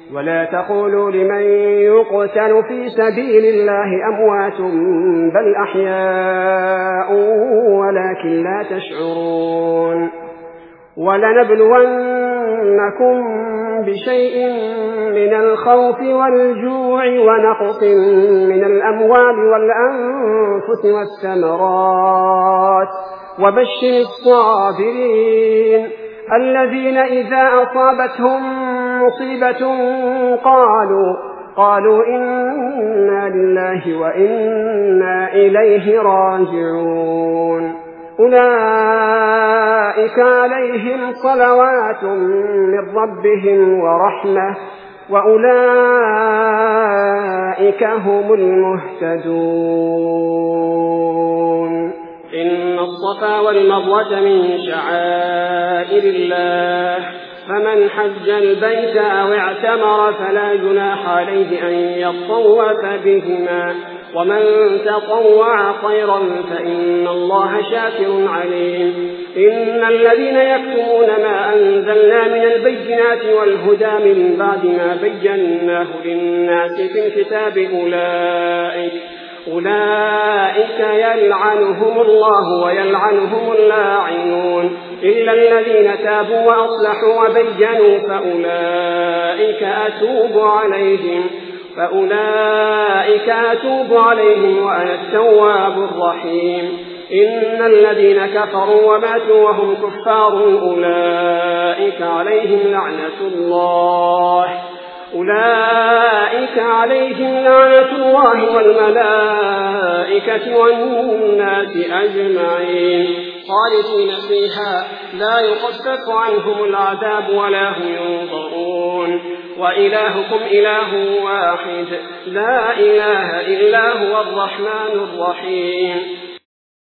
ولا تقولوا لمن يقتل في سبيل الله أموات بل أحياء ولكن لا تشعرون. ولنبلونكم بشيء من الخوف والجوع ونقص من الأموال والأنفس والثمرات وبشر الصابرين الذين إذا أصابتهم مصيبة قالوا إنا لله وإنا إليه راجعون. أولئك عليهم صلوات من ربهم ورحمة وأولئك هم المهتدون. إن الصفا والمروة من شعائر الله فمن حج البيت أو اعتمر فلا جناح عليه أن يطوف بهما ومن تطوع خيرا فإن الله شاكر عليم. إن الذين يكتمون ما أنزلنا من البينات والهدى من بعد ما بيناه للناس في الكتاب أولئك يلعنهم الله ويلعنهم اللاعنون إلا الذين تابوا وأصلحوا وبينوا فأولئك أتوب عليهم وأنا التواب الرحيم. إن الذين كفروا وماتوا وهم كفار أولئك عليهم لعنة الله والملائكة والناس أجمعين خالدين فيها لا يخفف عنهم العذاب ولا هم ينظرون. وإلهكم إله واحد لا إله إلا هو الرحمن الرحيم.